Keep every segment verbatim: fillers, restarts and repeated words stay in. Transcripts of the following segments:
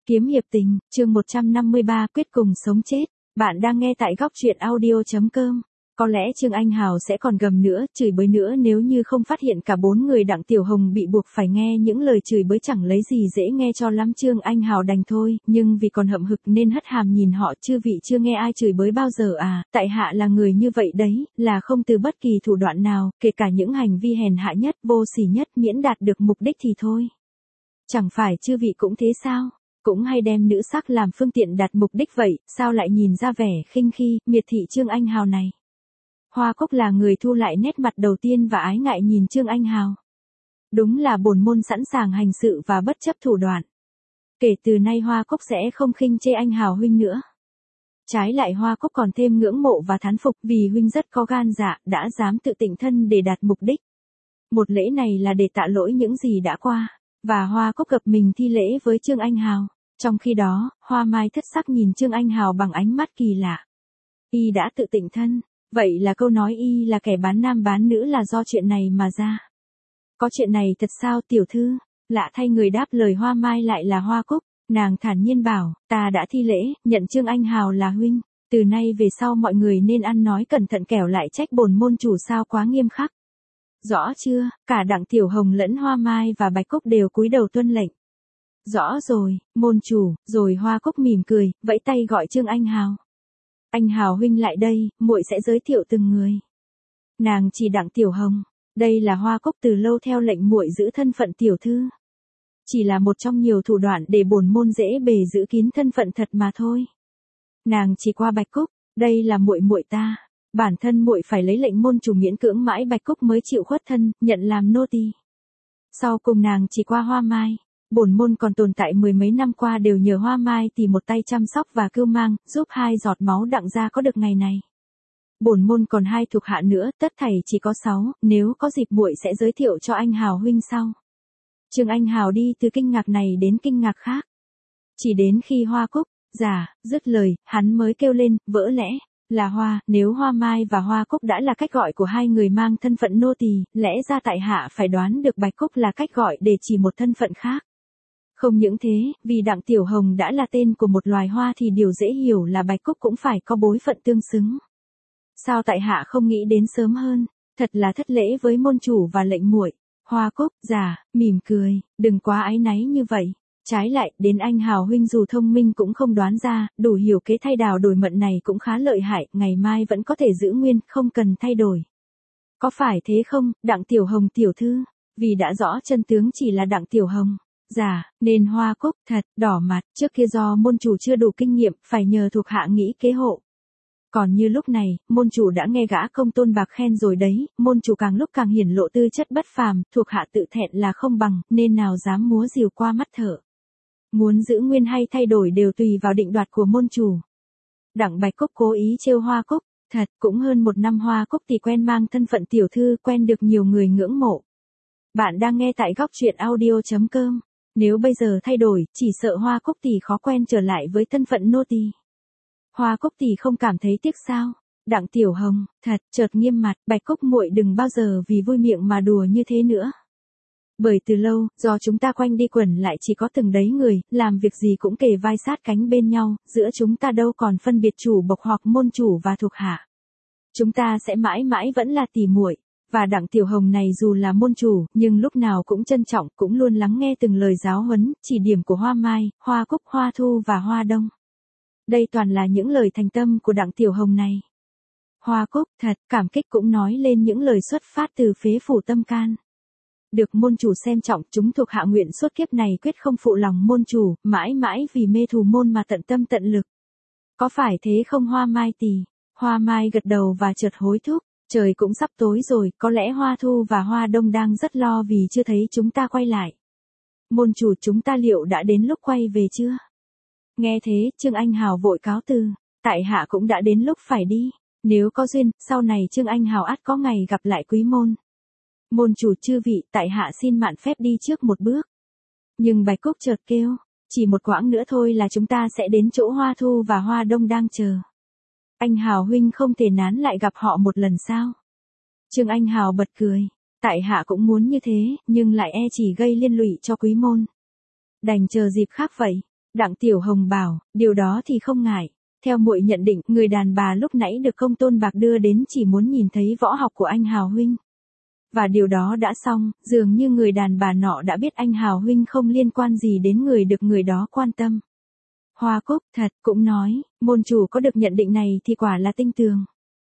Kiếm hiệp tình, chương một trăm năm mươi ba quyết cùng sống chết. Bạn đang nghe tại góc truyện audio chấm com. Có lẽ Trương Anh Hào sẽ còn gầm nữa, chửi bới nữa nếu như không phát hiện cả bốn người Đặng Tiểu Hồng bị buộc phải nghe những lời chửi bới chẳng lấy gì dễ nghe cho lắm. Trương Anh Hào đành thôi, nhưng vì còn hậm hực nên hất hàm nhìn họ. Chư vị chưa nghe ai chửi bới bao giờ à, tại hạ là người như vậy đấy, là không từ bất kỳ thủ đoạn nào, kể cả những hành vi hèn hạ nhất, vô sỉ nhất, miễn đạt được mục đích thì thôi. Chẳng phải chư vị cũng thế sao? Cũng hay đem nữ sắc làm phương tiện đạt mục đích vậy, sao lại nhìn ra vẻ khinh khi, miệt thị Trương Anh Hào này? Hoa Cúc là người thu lại nét mặt đầu tiên và ái ngại nhìn Trương Anh Hào. Đúng là bổn môn sẵn sàng hành sự và bất chấp thủ đoạn. Kể từ nay Hoa Cúc sẽ không khinh chê anh Hào huynh nữa. Trái lại Hoa Cúc còn thêm ngưỡng mộ và thán phục vì huynh rất có gan dạ, đã dám tự tịnh thân để đạt mục đích. Một lễ này là để tạ lỗi những gì đã qua, và Hoa Cúc gặp mình thi lễ với Trương Anh Hào. Trong khi đó, Hoa Mai thất sắc nhìn Trương Anh Hào bằng ánh mắt kỳ lạ. Y đã tự tịnh thân, vậy là câu nói y là kẻ bán nam bán nữ là do chuyện này mà ra. Có chuyện này thật sao tiểu thư? Lạ thay người đáp lời Hoa Mai lại là Hoa Cúc. Nàng thản nhiên bảo, ta đã thi lễ, nhận Trương Anh Hào là huynh. Từ nay về sau mọi người nên ăn nói cẩn thận kẻo lại trách bổn môn chủ sao quá nghiêm khắc. Rõ chưa? Cả Đặng Tiểu Hồng lẫn Hoa Mai và Bạch Cúc đều cúi đầu tuân lệnh. Rõ rồi, môn chủ. Rồi Hoa Cúc mỉm cười, vẫy tay gọi Trương Anh Hào. Anh Hào huynh lại đây, muội sẽ giới thiệu từng người. Nàng chỉ Đặng Tiểu Hồng, đây là Hoa Cúc từ lâu theo lệnh muội giữ thân phận tiểu thư. Chỉ là một trong nhiều thủ đoạn để bổn môn dễ bề giữ kín thân phận thật mà thôi. Nàng chỉ qua Bạch Cúc, đây là muội muội ta. Bản thân muội phải lấy lệnh môn chủ miễn cưỡng mãi Bạch Cúc mới chịu khuất thân, nhận làm nô tỳ. Sau cùng nàng chỉ qua Hoa Mai. Bổn môn còn tồn tại mười mấy năm qua đều nhờ Hoa Mai tìm một tay chăm sóc và cưu mang, giúp hai giọt máu Đặng gia có được ngày này. Bổn môn còn hai thuộc hạ nữa, tất thảy chỉ có sáu, nếu có dịp muội sẽ giới thiệu cho anh Hào huynh sau. Trương Anh Hào đi từ kinh ngạc này đến kinh ngạc khác. Chỉ đến khi Hoa Cúc, giả, dứt lời, hắn mới kêu lên, vỡ lẽ. Là Hoa, nếu Hoa Mai và Hoa Cúc đã là cách gọi của hai người mang thân phận nô tỳ, lẽ ra tại hạ phải đoán được Bạch Cúc là cách gọi để chỉ một thân phận khác. Không những thế, vì Đặng Tiểu Hồng đã là tên của một loài hoa thì điều dễ hiểu là Bạch Cúc cũng phải có bối phận tương xứng. Sao tại hạ không nghĩ đến sớm hơn, thật là thất lễ với môn chủ và lệnh muội. Hoa Cúc, giả, mỉm cười, đừng quá áy náy như vậy. Trái lại, đến anh Hào huynh dù thông minh cũng không đoán ra, đủ hiểu kế thay đào đổi mận này cũng khá lợi hại, ngày mai vẫn có thể giữ nguyên, không cần thay đổi. Có phải thế không, Đặng Tiểu Hồng tiểu thư? Vì đã rõ chân tướng chỉ là Đặng Tiểu Hồng. Giả, nên Hoa Cúc, thật, đỏ mặt, trước kia do môn chủ chưa đủ kinh nghiệm, phải nhờ thuộc hạ nghĩ kế hộ. Còn như lúc này, môn chủ đã nghe gã công tôn bạc khen rồi đấy, môn chủ càng lúc càng hiển lộ tư chất bất phàm, thuộc hạ tự thẹn là không bằng, nên nào dám múa rìu qua mắt thở. Muốn giữ nguyên hay thay đổi đều tùy vào định đoạt của môn chủ. Đặng Bạch Cúc cố ý trêu Hoa Cúc, thật, cũng hơn một năm Hoa Cúc thì quen mang thân phận tiểu thư, quen được nhiều người ngưỡng mộ. Bạn đang nghe tại góc truyện audio chấm com. Nếu bây giờ thay đổi, chỉ sợ Hoa Cúc tỷ khó quen trở lại với thân phận nô tỳ. Hoa Cúc tỷ không cảm thấy tiếc sao? Đặng Tiểu Hồng, thật, chợt nghiêm mặt, Bạch Cúc muội đừng bao giờ vì vui miệng mà đùa như thế nữa. Bởi từ lâu, do chúng ta quanh đi quẩn lại chỉ có từng đấy người, làm việc gì cũng kề vai sát cánh bên nhau, giữa chúng ta đâu còn phân biệt chủ bộc hoặc môn chủ và thuộc hạ. Chúng ta sẽ mãi mãi vẫn là tỷ muội. Và Đặng Tiểu Hồng này dù là môn chủ, nhưng lúc nào cũng trân trọng, cũng luôn lắng nghe từng lời giáo huấn, chỉ điểm của Hoa Mai, Hoa Cúc, Hoa Thu và Hoa Đông. Đây toàn là những lời thành tâm của Đặng Tiểu Hồng này. Hoa Cúc, thật, cảm kích cũng nói lên những lời xuất phát từ phế phủ tâm can. Được môn chủ xem trọng, chúng thuộc hạ nguyện suốt kiếp này quyết không phụ lòng môn chủ, mãi mãi vì mê thù môn mà tận tâm tận lực. Có phải thế không Hoa Mai tỷ? Hoa Mai gật đầu và chợt hối thúc. Trời cũng sắp tối rồi, có lẽ Hoa Thu và Hoa Đông đang rất lo vì chưa thấy chúng ta quay lại. Môn chủ chúng ta liệu đã đến lúc quay về chưa? Nghe thế, Trương Anh Hào vội cáo từ, tại hạ cũng đã đến lúc phải đi. Nếu có duyên, sau này Trương Anh Hào ắt có ngày gặp lại quý môn. Môn chủ chư vị, tại hạ xin mạn phép đi trước một bước. Nhưng Bạch Cúc chợt kêu, chỉ một quãng nữa thôi là chúng ta sẽ đến chỗ Hoa Thu và Hoa Đông đang chờ. Anh Hào huynh không thể nán lại gặp họ một lần sao? Trương Anh Hào bật cười. Tại hạ cũng muốn như thế, nhưng lại e chỉ gây liên lụy cho quý môn. Đành chờ dịp khác vậy. Đặng Tiểu Hồng bảo, điều đó thì không ngại. Theo muội nhận định, người đàn bà lúc nãy được Công Tôn Bạc đưa đến chỉ muốn nhìn thấy võ học của anh Hào huynh. Và điều đó đã xong, dường như người đàn bà nọ đã biết anh Hào huynh không liên quan gì đến người được người đó quan tâm. Hoa Cúc, thật, cũng nói, môn chủ có được nhận định này thì quả là tinh tường.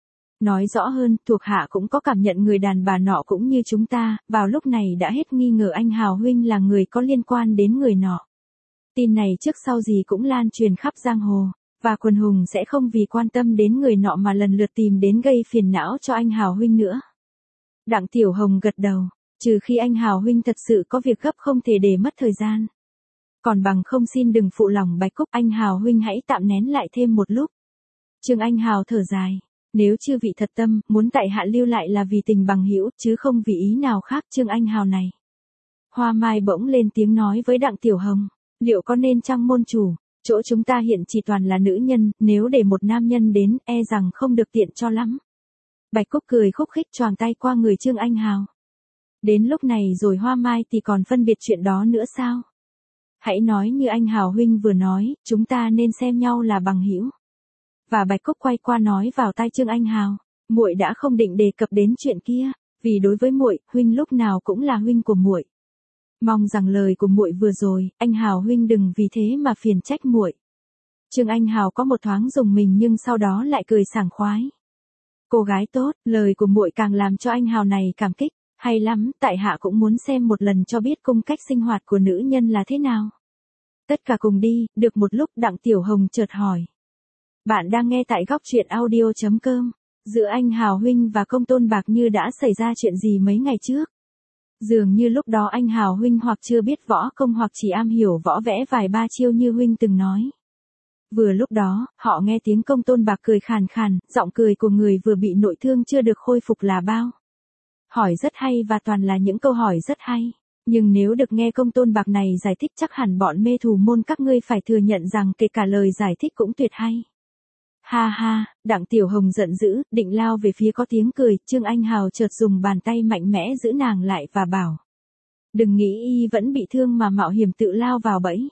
Nói rõ hơn, thuộc hạ cũng có cảm nhận người đàn bà nọ cũng như chúng ta, vào lúc này đã hết nghi ngờ anh Hào huynh là người có liên quan đến người nọ. Tin này trước sau gì cũng lan truyền khắp giang hồ, và quần hùng sẽ không vì quan tâm đến người nọ mà lần lượt tìm đến gây phiền não cho anh Hào huynh nữa. Đặng Tiểu Hồng gật đầu, trừ khi anh Hào huynh thật sự có việc gấp không thể để mất thời gian. Còn bằng không xin đừng phụ lòng Bạch Cúc, anh Hào huynh hãy tạm nén lại thêm một lúc. Trương Anh Hào thở dài, nếu chư vị thật tâm, muốn tại hạ lưu lại là vì tình bằng hữu, chứ không vì ý nào khác. Trương Anh Hào này. Hoa Mai bỗng lên tiếng nói với Đặng Tiểu Hồng, liệu có nên chăng môn chủ, chỗ chúng ta hiện chỉ toàn là nữ nhân, nếu để một nam nhân đến, e rằng không được tiện cho lắm. Bạch Cúc cười khúc khích choàng tay qua người Trương Anh Hào. Đến lúc này rồi Hoa Mai thì còn phân biệt chuyện đó nữa sao? Hãy nói như anh Hào huynh vừa nói, chúng ta nên xem nhau là bằng hữu. Và Bạch Cúc quay qua nói vào tai Trương Anh Hào, muội đã không định đề cập đến chuyện kia, vì đối với muội, huynh lúc nào cũng là huynh của muội. Mong rằng lời của muội vừa rồi, anh Hào huynh đừng vì thế mà phiền trách muội. Trương Anh Hào có một thoáng rùng mình nhưng sau đó lại cười sảng khoái. Cô gái tốt, lời của muội càng làm cho anh Hào này cảm kích, hay lắm, tại hạ cũng muốn xem một lần cho biết cung cách sinh hoạt của nữ nhân là thế nào. Tất cả cùng đi, được một lúc Đặng Tiểu Hồng chợt hỏi. Bạn đang nghe tại góc truyện audio chấm com, giữa anh Hào huynh và Công Tôn Bạc như đã xảy ra chuyện gì mấy ngày trước. Dường như lúc đó anh Hào huynh hoặc chưa biết võ công hoặc chỉ am hiểu võ vẽ vài ba chiêu như huynh từng nói. Vừa lúc đó, họ nghe tiếng Công Tôn Bạc cười khàn khàn, giọng cười của người vừa bị nội thương chưa được khôi phục là bao. Hỏi rất hay và toàn là những câu hỏi rất hay. Nhưng nếu được nghe Công Tôn Bạc này giải thích chắc hẳn bọn mê thù môn các ngươi phải thừa nhận rằng kể cả lời giải thích cũng tuyệt hay. Ha ha, Đặng Tiểu Hồng giận dữ, định lao về phía có tiếng cười, Trương Anh Hào chợt dùng bàn tay mạnh mẽ giữ nàng lại và bảo. Đừng nghĩ y vẫn bị thương mà mạo hiểm tự lao vào bẫy.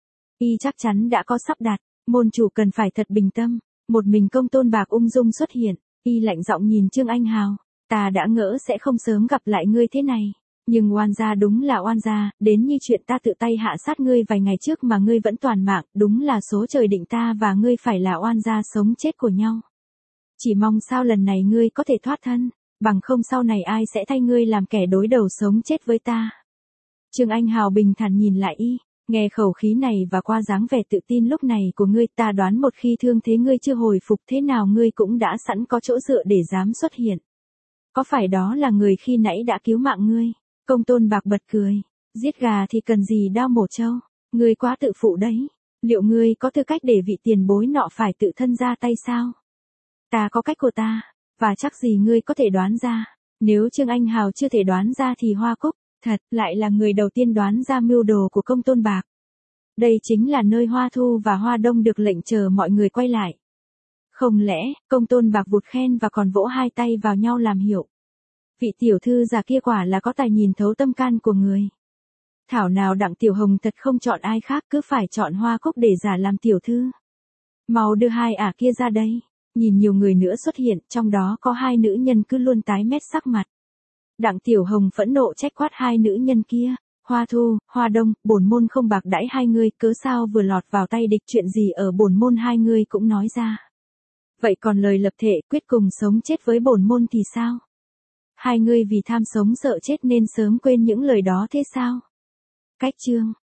Y chắc chắn đã có sắp đặt, môn chủ cần phải thật bình tâm. Một mình Công Tôn Bạc ung dung xuất hiện, y lạnh giọng nhìn Trương Anh Hào. Ta đã ngỡ sẽ không sớm gặp lại ngươi thế này. Nhưng oan gia đúng là oan gia, đến như chuyện ta tự tay hạ sát ngươi vài ngày trước mà ngươi vẫn toàn mạng, đúng là số trời định ta và ngươi phải là oan gia sống chết của nhau. Chỉ mong sao lần này ngươi có thể thoát thân, bằng không sau này ai sẽ thay ngươi làm kẻ đối đầu sống chết với ta. Trương Anh Hào bình thản nhìn lại y, nghe khẩu khí này và qua dáng vẻ tự tin lúc này của ngươi, ta đoán một khi thương thế ngươi chưa hồi phục thế nào ngươi cũng đã sẵn có chỗ dựa để dám xuất hiện. Có phải đó là người khi nãy đã cứu mạng ngươi? Công Tôn Bạc bật cười, giết gà thì cần gì đao mổ trâu, ngươi quá tự phụ đấy, liệu ngươi có tư cách để vị tiền bối nọ phải tự thân ra tay sao? Ta có cách của ta, và chắc gì ngươi có thể đoán ra, nếu Trương Anh Hào chưa thể đoán ra thì Hoa Cúc, thật, lại là người đầu tiên đoán ra mưu đồ của Công Tôn Bạc. Đây chính là nơi Hoa Thu và Hoa Đông được lệnh chờ mọi người quay lại. Không lẽ, Công Tôn Bạc vụt khen và còn vỗ hai tay vào nhau làm hiệu. Vị tiểu thư già kia quả là có tài nhìn thấu tâm can của người. Thảo nào Đặng Tiểu Hồng thật không chọn ai khác cứ phải chọn Hoa Cúc để giả làm tiểu thư. Mau đưa hai ả kia ra đây. Nhìn nhiều người nữa xuất hiện, trong đó có hai nữ nhân cứ luôn tái mét sắc mặt. Đặng Tiểu Hồng phẫn nộ trách quát hai nữ nhân kia. Hoa Thu, Hoa Đông, bổn môn không bạc đãi hai ngươi, cớ sao vừa lọt vào tay địch chuyện gì ở bổn môn hai ngươi cũng nói ra. Vậy còn lời lập thể quyết cùng sống chết với bổn môn thì sao? Hai ngươi vì tham sống sợ chết nên sớm quên những lời đó thế sao? Cách chương